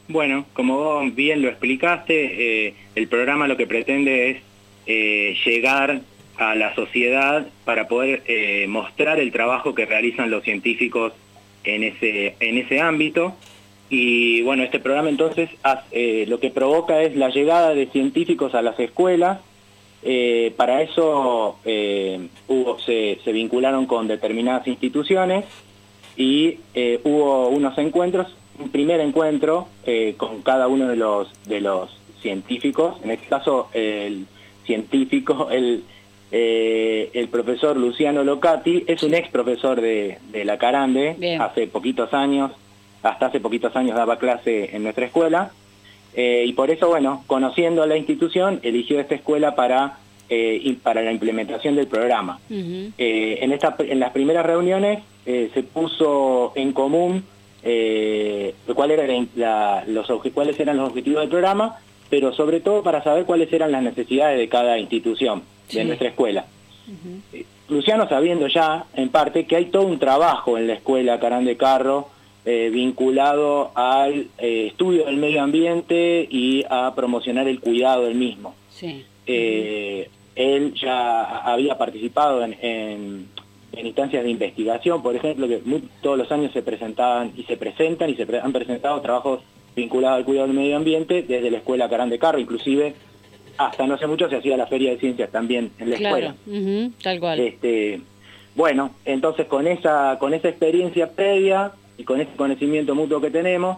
Bueno, como vos bien lo explicaste, el programa lo que pretende es llegar a la sociedad para poder mostrar el trabajo que realizan los científicos en ese ámbito. Y bueno, este programa entonces lo que provoca es la llegada de científicos a las escuelas. Para eso se vincularon con determinadas instituciones y hubo unos encuentros, un primer encuentro con cada uno de los científicos. En este caso el científico, el profesor Luciano Locati, es un ex profesor de la Carande. Bien. Hasta hace poquitos años daba clase en nuestra escuela. Y por eso, bueno, conociendo la institución, eligió esta escuela para la implementación del programa. Uh-huh. En las primeras reuniones se puso en común cuáles eran los objetivos del programa, pero sobre todo para saber cuáles eran las necesidades de cada institución de nuestra escuela. Uh-huh. Luciano, sabiendo ya, en parte, que hay todo un trabajo en la escuela Carande Carro vinculado al estudio del medio ambiente y a promocionar el cuidado del mismo. Sí. Él ya había participado en instancias de investigación, por ejemplo, que todos los años se presentaban y se presentan y han presentado trabajos vinculados al cuidado del medio ambiente desde la escuela Carande Carro. Inclusive hasta no hace mucho se hacía la Feria de Ciencias también en la escuela. Uh-huh, tal cual. Bueno, entonces con esa experiencia previa y con ese conocimiento mutuo que tenemos,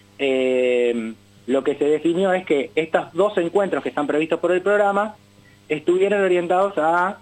lo que se definió es que estos 2 encuentros que están previstos por el programa estuvieran orientados a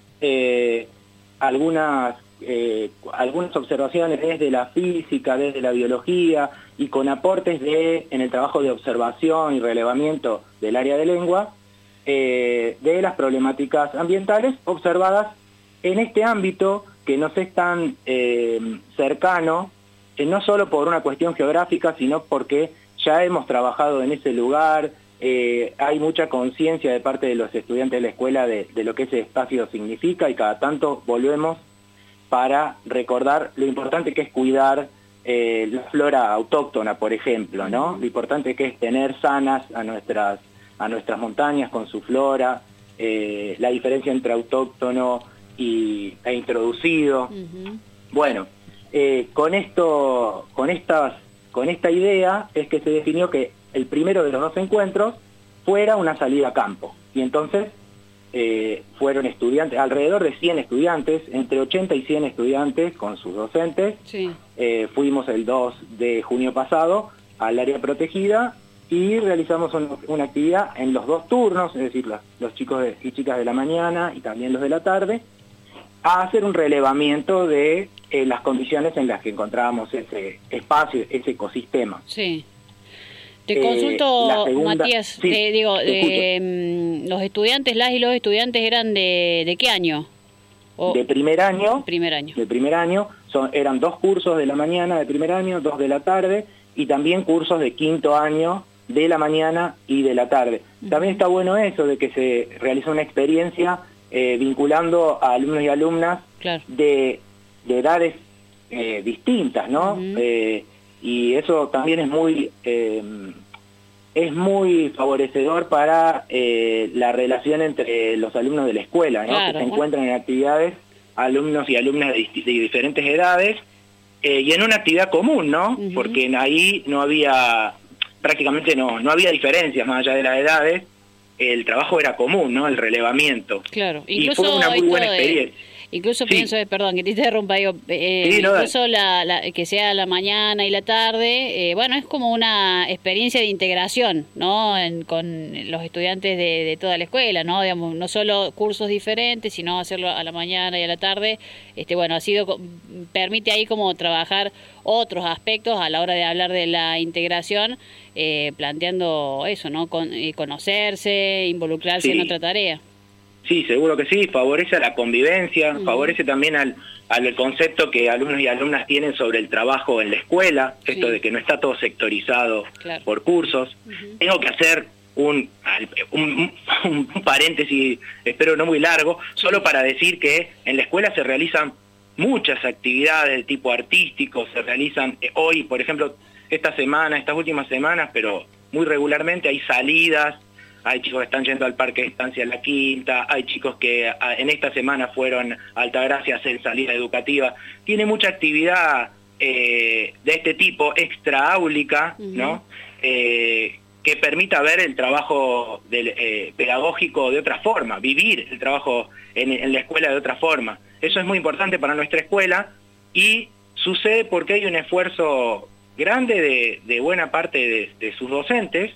algunas observaciones desde la física, desde la biología, y con aportes en el trabajo de observación y relevamiento del área de lengua, de las problemáticas ambientales observadas en este ámbito que nos es tan cercano, no solo por una cuestión geográfica, sino porque ya hemos trabajado en ese lugar. Hay mucha conciencia de parte de los estudiantes de la escuela de lo que ese espacio significa, y cada tanto volvemos para recordar lo importante que es cuidar la flora autóctona, por ejemplo, ¿no? Lo importante que es tener sanas a nuestras montañas con su flora, la diferencia entre autóctono e introducido. Uh-huh. Bueno, con esta idea es que se definió que el primero de los 2 encuentros fuera una salida a campo. Y entonces fueron estudiantes, alrededor de 100 estudiantes, entre 80 y 100 estudiantes con sus docentes. Sí. Fuimos el 2 de junio pasado al área protegida y realizamos una actividad en los 2 turnos, es decir, los chicos y chicas de la mañana y también los de la tarde, a hacer un relevamiento de las condiciones en las que encontrábamos ese espacio, ese ecosistema. Sí. Te consulto, Matías, sí, los estudiantes, las y los estudiantes eran de qué año? De primer año. Primer año. De primer año, eran 2 cursos de la mañana de primer año, 2 de la tarde, y también cursos de quinto año de la mañana y de la tarde. También está bueno eso de que se realiza una experiencia vinculando a alumnos y alumnas, claro, de edades distintas, ¿no? Uh-huh. Y eso también es muy favorecedor para la relación entre los alumnos de la escuela, ¿no? Claro, que se encuentran en actividades alumnos y alumnas de diferentes edades, y en una actividad común, ¿no? Uh-huh. Porque ahí prácticamente no había diferencias más allá de las edades. El trabajo era común, ¿no? El relevamiento. Claro, incluso y fue una muy buena experiencia. Incluso sí. Pienso, perdón, que te interrumpa, digo, sí, no, incluso que sea la mañana y la tarde, bueno, es como una experiencia de integración, ¿no? Con los estudiantes de toda la escuela, ¿no? Digamos, no solo cursos diferentes, sino hacerlo a la mañana y a la tarde. Bueno, permite ahí como trabajar otros aspectos a la hora de hablar de la integración, planteando eso, ¿no? Conocerse, involucrarse en otra tarea. Sí, seguro que sí, favorece a la convivencia, favorece también al concepto que alumnos y alumnas tienen sobre el trabajo en la escuela, esto de que no está todo sectorizado por cursos. Tengo que hacer un paréntesis, espero no muy largo, solo para decir que en la escuela se realizan muchas actividades de tipo artístico, se realizan hoy, por ejemplo, estas últimas semanas, pero muy regularmente, hay salidas, hay chicos que están yendo al Parque de Estancia La Quinta, hay chicos que en esta semana fueron a Altagracia a hacer salida educativa. Tiene mucha actividad de este tipo, extraáulica, ¿no? Que permita ver el trabajo pedagógico de otra forma, vivir el trabajo en la escuela de otra forma. Eso es muy importante para nuestra escuela y sucede porque hay un esfuerzo grande de buena parte de sus docentes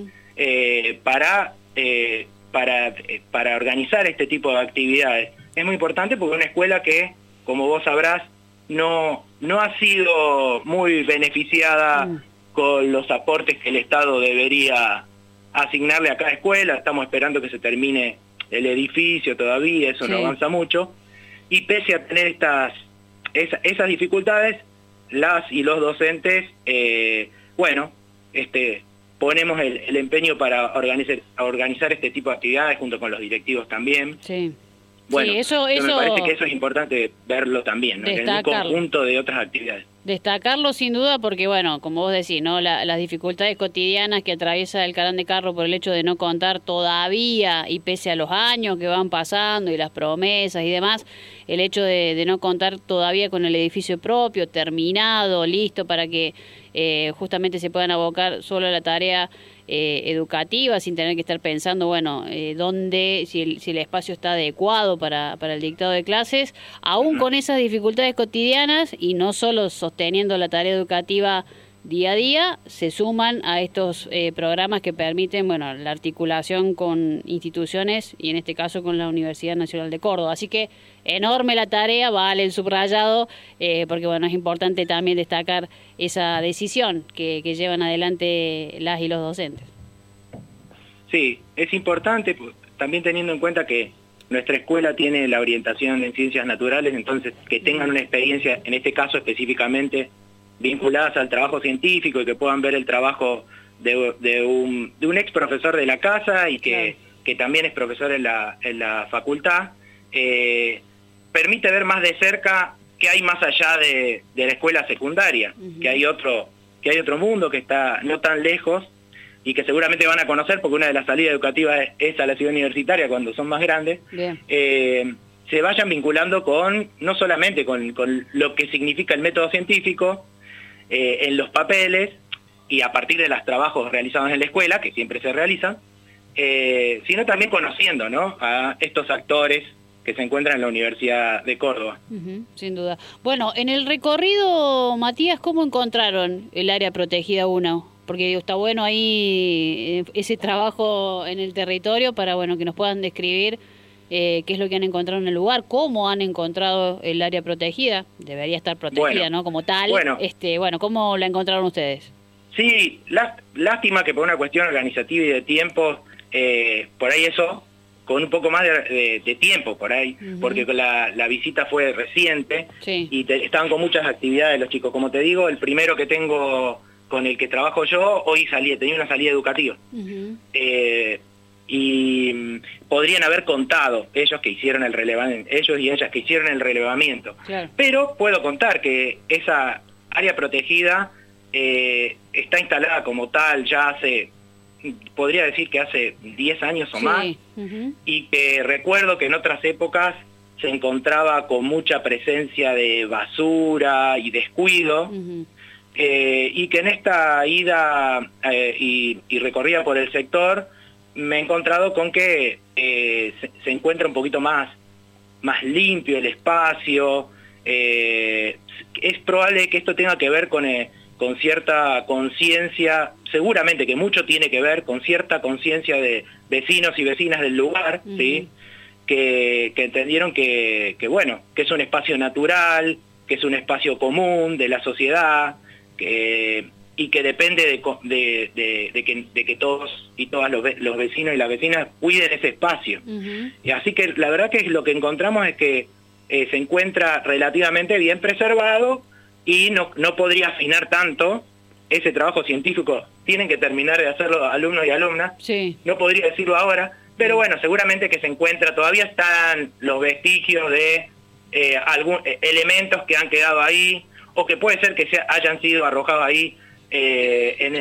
para organizar este tipo de actividades. Es muy importante porque es una escuela que, como vos sabrás, no ha sido muy beneficiada con los aportes que el Estado debería asignarle a cada escuela. Estamos esperando que se termine el edificio todavía, eso no avanza mucho. Y pese a tener esas dificultades, las y los docentes, ponemos el empeño para organizar este tipo de actividades junto con los directivos también. Sí. Bueno, me parece que eso es importante verlo también, ¿no? En un conjunto de otras actividades. Destacarlo sin duda porque, bueno, como vos decís, ¿no? Las dificultades cotidianas que atraviesa el Carán de Carro por el hecho de no contar todavía, y pese a los años que van pasando y las promesas y demás, el hecho de no contar todavía con el edificio propio, terminado, listo para que justamente se puedan abocar solo a la tarea educativa sin tener que estar pensando, bueno, si el espacio está adecuado para el dictado de clases, aún con esas dificultades cotidianas y no solo sosteniendo la tarea educativa día a día, se suman a estos programas que permiten, bueno, la articulación con instituciones y en este caso con la Universidad Nacional de Córdoba. Así que enorme la tarea, vale el subrayado, porque bueno, es importante también destacar esa decisión que llevan adelante las y los docentes. Sí, es importante también teniendo en cuenta que nuestra escuela tiene la orientación en ciencias naturales, entonces que tengan una experiencia, en este caso específicamente, vinculadas al trabajo científico y que puedan ver el trabajo de un ex profesor de la casa y que también es profesor en la facultad, permite ver más de cerca qué hay más allá de la escuela secundaria, que hay otro mundo que está no tan lejos y que seguramente van a conocer porque una de las salidas educativas es a la ciudad universitaria cuando son más grandes. Se vayan vinculando no solamente con lo que significa el método científico en los papeles y a partir de los trabajos realizados en la escuela, que siempre se realizan, sino también conociendo, ¿no?, a estos actores que se encuentran en la Universidad de Córdoba. Sin duda. Bueno, en el recorrido, Matías, ¿cómo encontraron el área protegida 1? Porque está bueno ahí ese trabajo en el territorio para, bueno, que nos puedan describir qué es lo que han encontrado en el lugar, cómo han encontrado el área protegida. Debería estar protegida, ¿no?, como tal. ¿Cómo la encontraron ustedes? Sí, lástima que por una cuestión organizativa y de tiempo, por ahí eso, con un poco más de tiempo por ahí, porque la visita fue reciente y estaban con muchas actividades los chicos. Como te digo, el primero que tengo con el que trabajo yo, hoy tenía una salida educativa. Y podrían haber contado ellos y ellas que hicieron el relevamiento. Pero puedo contar que esa área protegida está instalada como tal ya podría decir que hace 10 años o más, y que recuerdo que en otras épocas se encontraba con mucha presencia de basura y descuido, y que en esta ida y recorrida por el sector me he encontrado con que se encuentra un poquito más limpio el espacio. Es probable que esto tenga que ver con cierta conciencia, seguramente que mucho tiene que ver con cierta conciencia de vecinos y vecinas del lugar, ¿sí?, que entendieron que es un espacio natural, que es un espacio común de la sociedad, y que depende de que todos y todas los vecinos y las vecinas cuiden ese espacio. Y así que la verdad que lo que encontramos es que se encuentra relativamente bien preservado y no podría afinar tanto ese trabajo científico. Tienen que terminar de hacerlo alumnos y alumnas. No podría decirlo ahora, pero bueno, seguramente que se encuentra, todavía están los vestigios de elementos que han quedado ahí, o que puede ser que hayan sido arrojados ahí en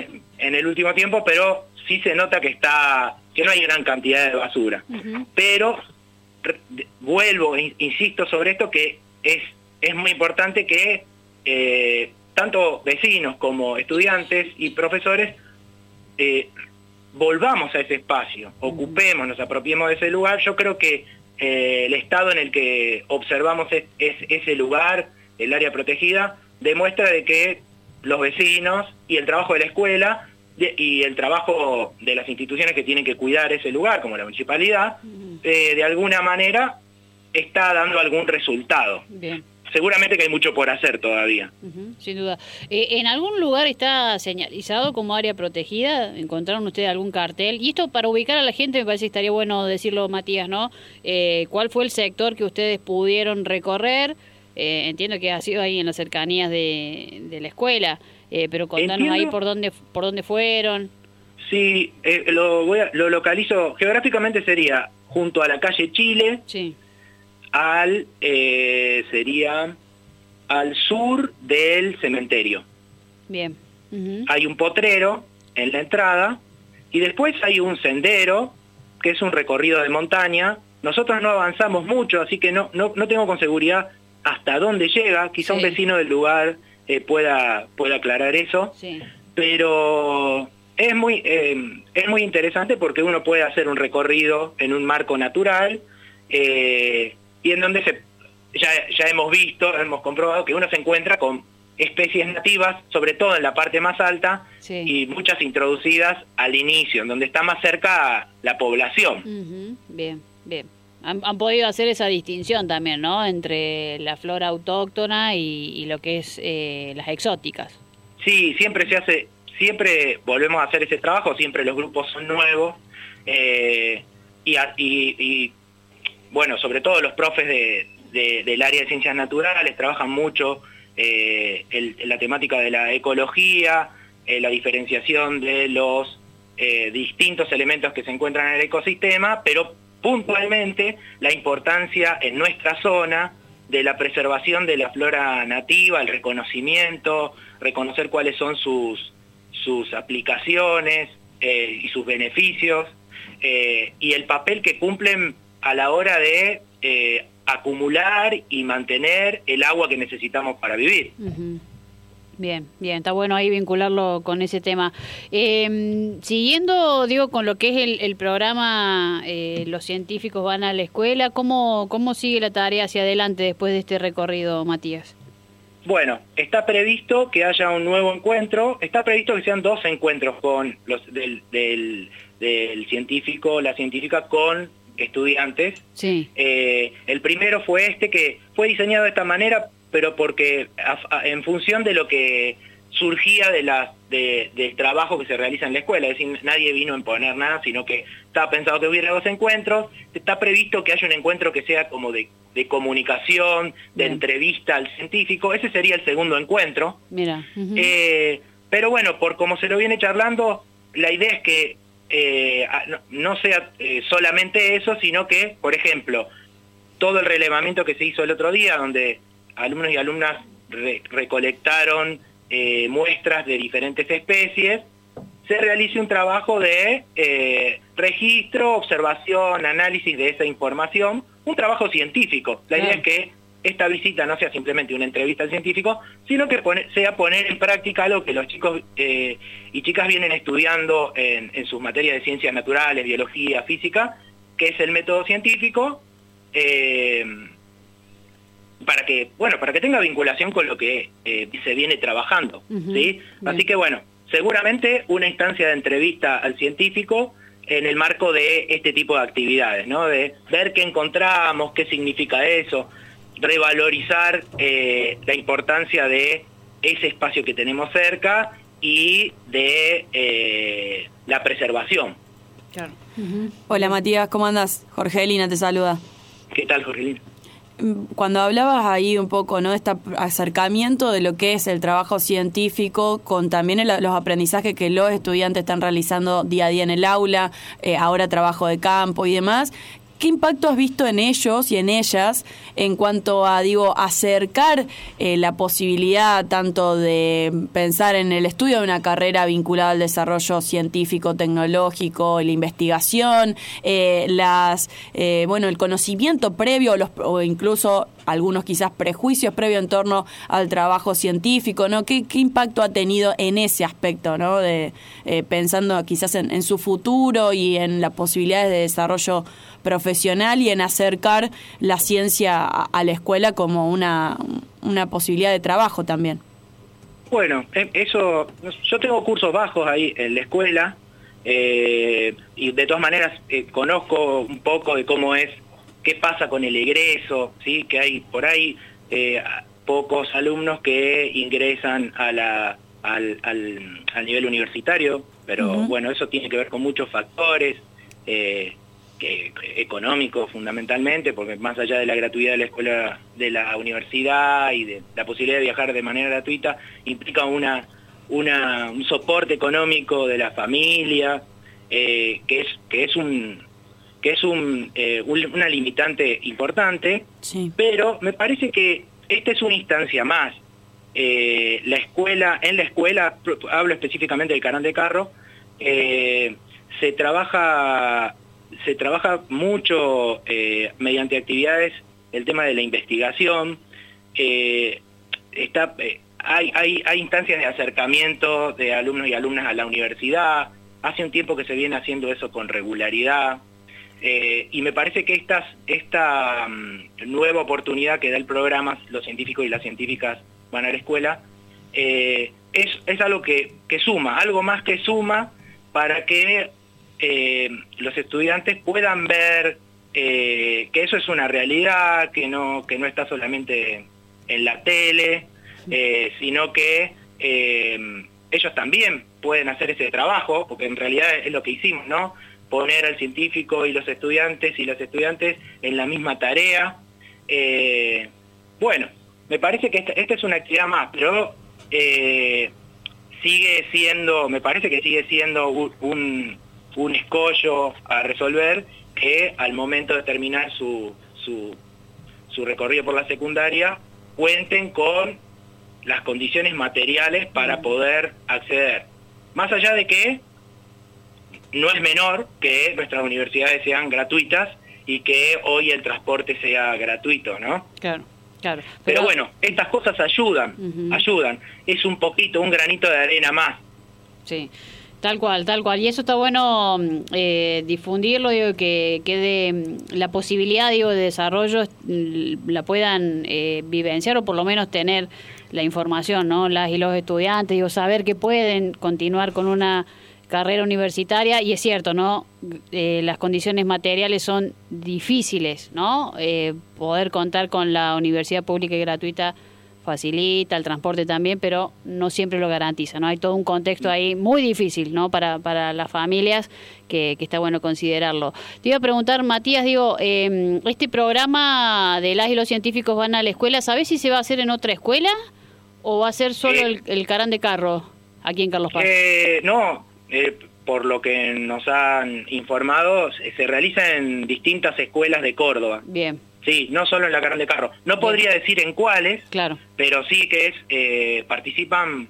en el último tiempo, pero sí se nota que no hay gran cantidad de basura. Pero vuelvo, insisto sobre esto, que es muy importante que tanto vecinos como estudiantes y profesores volvamos a ese espacio, ocupemos, nos apropiemos de ese lugar. Yo creo que el estado en el que observamos ese lugar, el área protegida, demuestra de que los vecinos y el trabajo de la escuela y el trabajo de las instituciones que tienen que cuidar ese lugar, como la municipalidad, de alguna manera está dando algún resultado. Bien. Seguramente que hay mucho por hacer todavía. Sin duda. ¿En algún lugar está señalizado como área protegida? ¿Encontraron ustedes algún cartel? Y esto para ubicar a la gente me parece que estaría bueno decirlo, Matías, ¿no? ¿Cuál fue el sector que ustedes pudieron recorrer? Entiendo que ha sido ahí en las cercanías de la escuela, pero contanos ahí por dónde fueron. Sí, lo localizo geográficamente, sería junto a la calle Chile. Sí. Sería al sur del cementerio. Bien. Hay un potrero en la entrada y después hay un sendero que es un recorrido de montaña. Nosotros no avanzamos mucho, así que no tengo con seguridad hasta dónde llega. Quizá un vecino del lugar pueda aclarar eso. Sí. Pero es muy interesante porque uno puede hacer un recorrido en un marco natural y en donde ya hemos comprobado que uno se encuentra con especies nativas, sobre todo en la parte más alta, y muchas introducidas al inicio, en donde está más cerca la población. Bien. Han podido hacer esa distinción también, ¿no?, entre la flora autóctona y lo que es las exóticas. Sí, siempre volvemos a hacer ese trabajo, siempre los grupos son nuevos, y bueno, sobre todo los profes del área de ciencias naturales trabajan mucho la temática de la ecología, la diferenciación de los distintos elementos que se encuentran en el ecosistema, pero puntualmente la importancia en nuestra zona de la preservación de la flora nativa, el reconocimiento, reconocer cuáles son sus aplicaciones y sus beneficios, y el papel que cumplen a la hora de acumular y mantener el agua que necesitamos para vivir. Bien, está bueno ahí vincularlo con ese tema. Siguiendo, digo, con lo que es el programa, los científicos van a la escuela, ¿cómo sigue la tarea hacia adelante después de este recorrido, Matías? Bueno, está previsto que haya un nuevo encuentro, está previsto que sean 2 encuentros con los del científico, la científica con estudiantes. Sí. El primero fue que fue diseñado de esta manera, pero porque en función de lo que surgía del trabajo que se realiza en la escuela, es decir, nadie vino a imponer nada, sino que estaba pensado que hubiera 2 encuentros. Está previsto que haya un encuentro que sea como de comunicación, de entrevista al científico. Ese sería el segundo encuentro. Mira. Pero bueno, por como se lo viene charlando, la idea es que no sea solamente eso, sino que, por ejemplo, todo el relevamiento que se hizo el otro día, donde alumnos y alumnas recolectaron muestras de diferentes especies, se realice un trabajo de registro, observación, análisis de esa información, un trabajo científico. La idea es que esta visita no sea simplemente una entrevista al científico, sino que sea poner en práctica algo que los chicos y chicas vienen estudiando en sus materias de ciencias naturales, biología, física, que es el método científico, para que tenga vinculación con lo que se viene trabajando, ¿sí? Así que bueno, seguramente una instancia de entrevista al científico en el marco de este tipo de actividades, ¿no? De ver qué encontramos, qué significa eso, revalorizar la importancia de ese espacio que tenemos cerca y de la preservación. Claro. Hola Matías, ¿cómo andás? Jorgelina te saluda. ¿Qué tal, Jorgelina? Cuando hablabas ahí un poco, ¿no?, de este acercamiento de lo que es el trabajo científico con también los aprendizajes que los estudiantes están realizando día a día en el aula, ahora trabajo de campo y demás, ¿qué impacto has visto en ellos y en ellas en cuanto a, acercar la posibilidad tanto de pensar en el estudio de una carrera vinculada al desarrollo científico, tecnológico, la investigación, el conocimiento previo o incluso algunos quizás prejuicios previos en torno al trabajo científico, ¿no? ¿Qué impacto ha tenido en ese aspecto, ¿no? De pensando quizás en su futuro y en las posibilidades de desarrollo profesional y en acercar la ciencia a la escuela como una posibilidad de trabajo también? Bueno, eso, yo tengo cursos bajos ahí en la escuela y de todas maneras conozco un poco de cómo es, qué pasa con el egreso, ¿sí? Que hay por ahí pocos alumnos que ingresan al nivel universitario, pero bueno, eso tiene que ver con muchos factores económicos fundamentalmente, porque más allá de la gratuidad de la escuela, de la universidad y de la posibilidad de viajar de manera gratuita, implica un soporte económico de la familia, que es una limitante importante, sí. Pero me parece que esta es una instancia más. En la escuela, hablo específicamente del Carán de Carro, se trabaja mucho mediante actividades el tema de la investigación. Hay instancias de acercamiento de alumnos y alumnas a la universidad. Hace un tiempo que se viene haciendo eso con regularidad. Y me parece que esta nueva oportunidad que da el programa, los científicos y las científicas van a la escuela, es algo que suma, algo más que suma para que los estudiantes puedan ver que eso es una realidad, que no está solamente en la tele, sino que ellos también pueden hacer ese trabajo, porque en realidad es lo que hicimos, ¿no? Poner al científico y las estudiantes en la misma tarea. Bueno, me parece que esta es una actividad más, pero me parece que sigue siendo un escollo a resolver, que al momento de terminar su recorrido por la secundaria cuenten con las condiciones materiales para poder acceder. Más allá de que no es menor que nuestras universidades sean gratuitas y que hoy el transporte sea gratuito, ¿no? Claro. Pero bueno, estas cosas ayudan. Es un granito de arena más. Sí. Tal cual. Y eso está bueno difundirlo, que quede la posibilidad, de desarrollo, la puedan vivenciar o por lo menos tener la información, ¿no? Las y los estudiantes, saber que pueden continuar con una carrera universitaria. Y es cierto, ¿no? Las condiciones materiales son difíciles, ¿no? Poder contar con la universidad pública y gratuita facilita, el transporte también, pero no siempre lo garantiza, ¿no? Hay todo un contexto ahí muy difícil, ¿no? Para las familias que está bueno considerarlo. Te iba a preguntar, Matías, este programa de las y los científicos van a la escuela, ¿sabés si se va a hacer en otra escuela o va a ser solo el Carán de Carro aquí en Carlos Paz? Por lo que nos han informado, se realiza en distintas escuelas de Córdoba. Bien. Sí, no solo en la Carán de Carro. No podría decir en cuáles, claro, pero sí que participan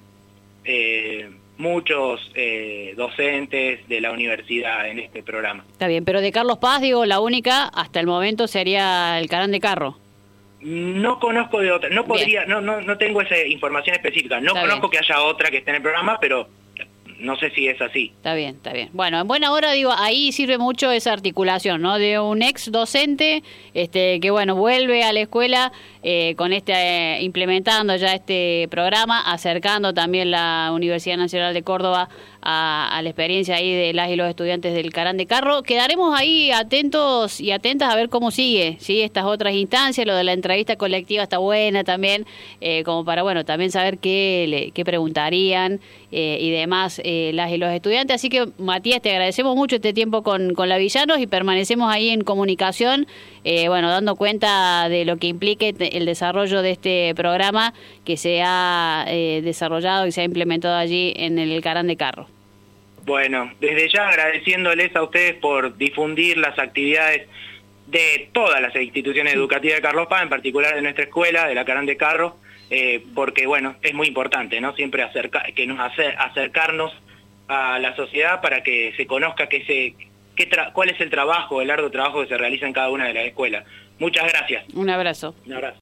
muchos docentes de la universidad en este programa. Está bien, pero de Carlos Paz, la única hasta el momento sería el Carán de Carro. No conozco de otra, no podría, no tengo esa información específica. No conozco que haya otra que esté en el programa, pero no sé si es así. Está bien. Bueno, en buena hora, ahí sirve mucho esa articulación, ¿no? De un ex docente, que vuelve a la escuela con implementando ya este programa, acercando también la Universidad Nacional de Córdoba a la experiencia ahí de las y los estudiantes del Carán de Carro. Quedaremos ahí atentos y atentas a ver cómo sigue, ¿sí? Estas otras instancias, lo de la entrevista colectiva está buena también, como para, también saber qué preguntarían y demás las y los estudiantes. Así que, Matías, te agradecemos mucho este tiempo con la Villanos y permanecemos ahí en comunicación, dando cuenta de lo que implique el desarrollo de este programa que se ha desarrollado y se ha implementado allí en el Carán de Carro. Bueno, desde ya agradeciéndoles a ustedes por difundir las actividades de todas las instituciones educativas de Carlos Paz, en particular de nuestra escuela, de la Carán de Carro, porque bueno, es muy importante, ¿no? Siempre acercarnos a la sociedad para que se conozca cuál es el arduo trabajo que se realiza en cada una de las escuelas. Muchas gracias. Un abrazo. Un abrazo.